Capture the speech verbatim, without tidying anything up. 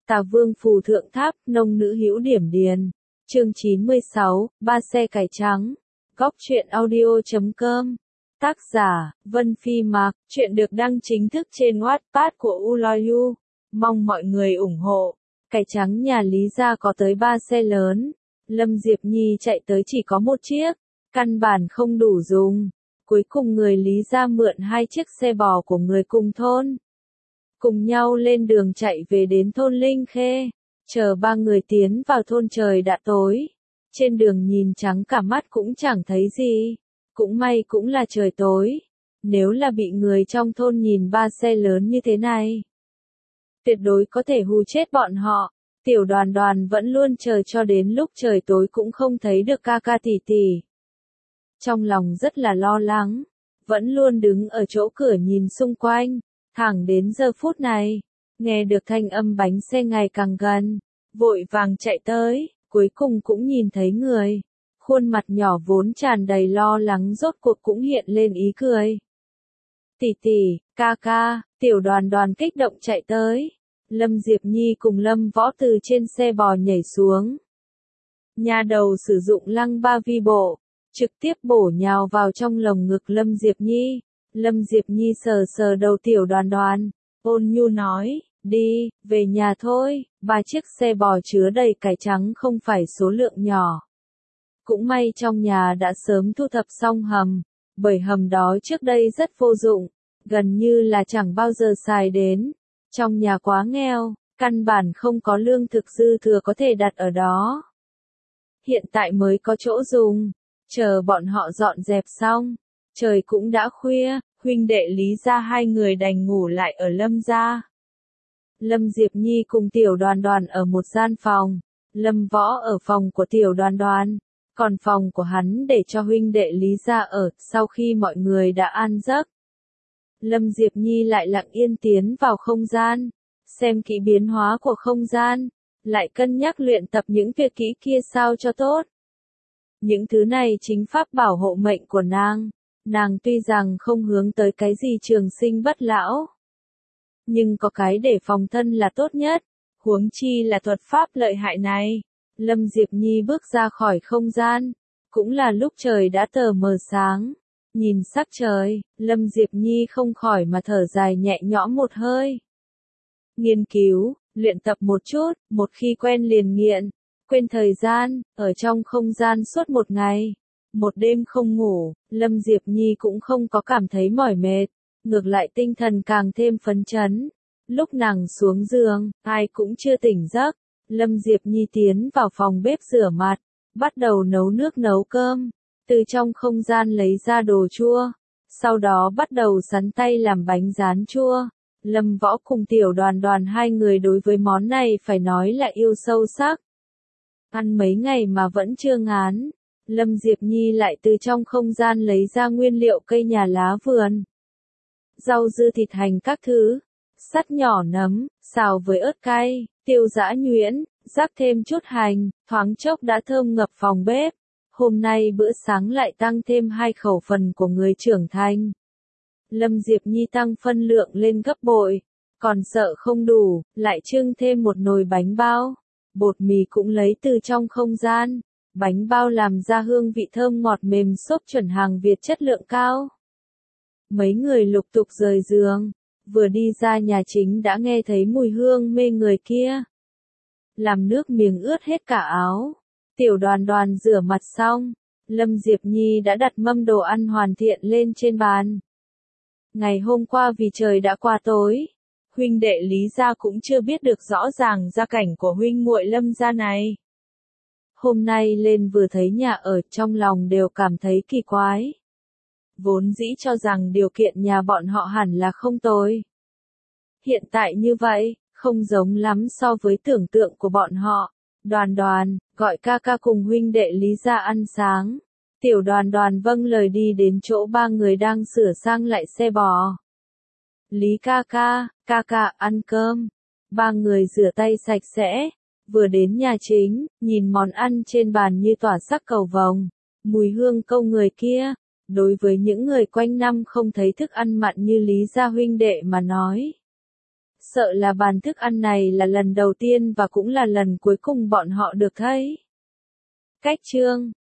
Tà Vương phù thượng tháp, nông nữ hữu điểm điền. Chương chín mươi sáu, ba xe cải trắng. Góc truyện audio chấm com. Tác giả, Vân Phi Mạc. Chuyện được đăng chính thức trên Wattpad của Uloyu. Mong mọi người ủng hộ. Cải trắng nhà Lý gia có tới ba xe lớn. Lâm Diệp Nhi chạy tới chỉ có một chiếc. Căn bản không đủ dùng. Cuối cùng người Lý gia mượn hai chiếc xe bò của người cùng thôn. Cùng nhau lên đường chạy về đến thôn Linh Khê. Chờ ba người tiến vào thôn trời đã tối. Trên đường nhìn trắng cả mắt cũng chẳng thấy gì. Cũng may cũng là trời tối. Nếu là bị người trong thôn nhìn ba xe lớn như thế này, tuyệt đối có thể hù chết bọn họ. Tiểu Đoàn Đoàn vẫn luôn chờ cho đến lúc trời tối cũng không thấy được ca ca tỷ tỷ. Trong lòng rất là lo lắng. Vẫn luôn đứng ở chỗ cửa nhìn xung quanh. Thẳng đến giờ phút này, nghe được thanh âm bánh xe ngày càng gần, vội vàng chạy tới, cuối cùng cũng nhìn thấy người. Khuôn mặt nhỏ vốn tràn đầy lo lắng rốt cuộc cũng hiện lên ý cười. Tỷ tỷ, ca ca, Tiểu Đoàn Đoàn kích động chạy tới. Lâm Diệp Nhi cùng Lâm Võ từ trên xe bò nhảy xuống. Nhà đầu sử dụng lăng ba vi bộ, trực tiếp bổ nhào vào trong lồng ngực Lâm Diệp Nhi. Lâm Diệp Nhi sờ sờ đầu Tiểu Đoàn Đoàn, ôn nhu nói, đi, về nhà thôi, ba chiếc xe bò chứa đầy cải trắng không phải số lượng nhỏ. Cũng may trong nhà đã sớm thu thập xong hầm, bởi hầm đó trước đây rất vô dụng, gần như là chẳng bao giờ xài đến. Trong nhà quá nghèo, căn bản không có lương thực dư thừa có thể đặt ở đó. Hiện tại mới có chỗ dùng, chờ bọn họ dọn dẹp xong. Trời cũng đã khuya, huynh đệ Lý gia hai người đành ngủ lại ở Lâm gia. Lâm Diệp Nhi cùng Tiểu Đoàn Đoàn ở một gian phòng, Lâm Võ ở phòng của Tiểu Đoàn Đoàn, còn phòng của hắn để cho huynh đệ Lý gia ở. Sau khi mọi người đã an giấc, Lâm Diệp Nhi lại lặng yên tiến vào không gian, xem kỹ biến hóa của không gian, lại cân nhắc luyện tập những việc kỹ kia sao cho tốt. Những thứ này chính pháp bảo hộ mệnh của nàng. Nàng tuy rằng không hướng tới cái gì trường sinh bất lão, nhưng có cái để phòng thân là tốt nhất, huống chi là thuật pháp lợi hại này. Lâm Diệp Nhi bước ra khỏi không gian, cũng là lúc trời đã tờ mờ sáng. Nhìn sắc trời, Lâm Diệp Nhi không khỏi mà thở dài nhẹ nhõm một hơi. Nghiên cứu, luyện tập một chút, một khi quen liền nghiện, quên thời gian, ở trong không gian suốt một ngày. Một đêm không ngủ, Lâm Diệp Nhi cũng không có cảm thấy mỏi mệt, ngược lại tinh thần càng thêm phấn chấn. Lúc nàng xuống giường, ai cũng chưa tỉnh giấc. Lâm Diệp Nhi tiến vào phòng bếp rửa mặt, bắt đầu nấu nước nấu cơm, từ trong không gian lấy ra đồ chua, sau đó bắt đầu sắn tay làm bánh rán chua. Lâm Võ cùng Tiểu Đoàn Đoàn hai người đối với món này phải nói là yêu sâu sắc. Ăn mấy ngày mà vẫn chưa ngán. Lâm Diệp Nhi lại từ trong không gian lấy ra nguyên liệu cây nhà lá vườn. Rau dưa thịt hành các thứ, sắt nhỏ nấm, xào với ớt cay, tiêu giã nhuyễn, rắc thêm chút hành, thoáng chốc đã thơm ngập phòng bếp. Hôm nay bữa sáng lại tăng thêm hai khẩu phần của người trưởng thành. Lâm Diệp Nhi tăng phân lượng lên gấp bội, còn sợ không đủ, lại trưng thêm một nồi bánh bao. Bột mì cũng lấy từ trong không gian. Bánh bao làm ra hương vị thơm ngọt mềm xốp chuẩn hàng Việt chất lượng cao. Mấy người lục tục rời giường, vừa đi ra nhà chính đã nghe thấy mùi hương mê người kia. Làm nước miếng ướt hết cả áo. Tiểu Đoàn Đoàn rửa mặt xong, Lâm Diệp Nhi đã đặt mâm đồ ăn hoàn thiện lên trên bàn. Ngày hôm qua vì trời đã qua tối, huynh đệ Lý gia cũng chưa biết được rõ ràng gia cảnh của huynh muội Lâm gia này. Hôm nay lên vừa thấy nhà ở, trong lòng đều cảm thấy kỳ quái. Vốn dĩ cho rằng điều kiện nhà bọn họ hẳn là không tồi. Hiện tại như vậy, không giống lắm so với tưởng tượng của bọn họ. Đoàn Đoàn, gọi ca ca cùng huynh đệ Lý gia ăn sáng. Tiểu Đoàn Đoàn vâng lời đi đến chỗ ba người đang sửa sang lại xe bò. Lý ca ca, ca ca ăn cơm. Ba người rửa tay sạch sẽ. Vừa đến nhà chính, nhìn món ăn trên bàn như tỏa sắc cầu vồng, mùi hương câu người kia. Đối với những người quanh năm không thấy thức ăn mặn như Lý gia huynh đệ mà nói, Sợ là bàn thức ăn này là lần đầu tiên và cũng là lần cuối cùng bọn họ được thấy. Cách chương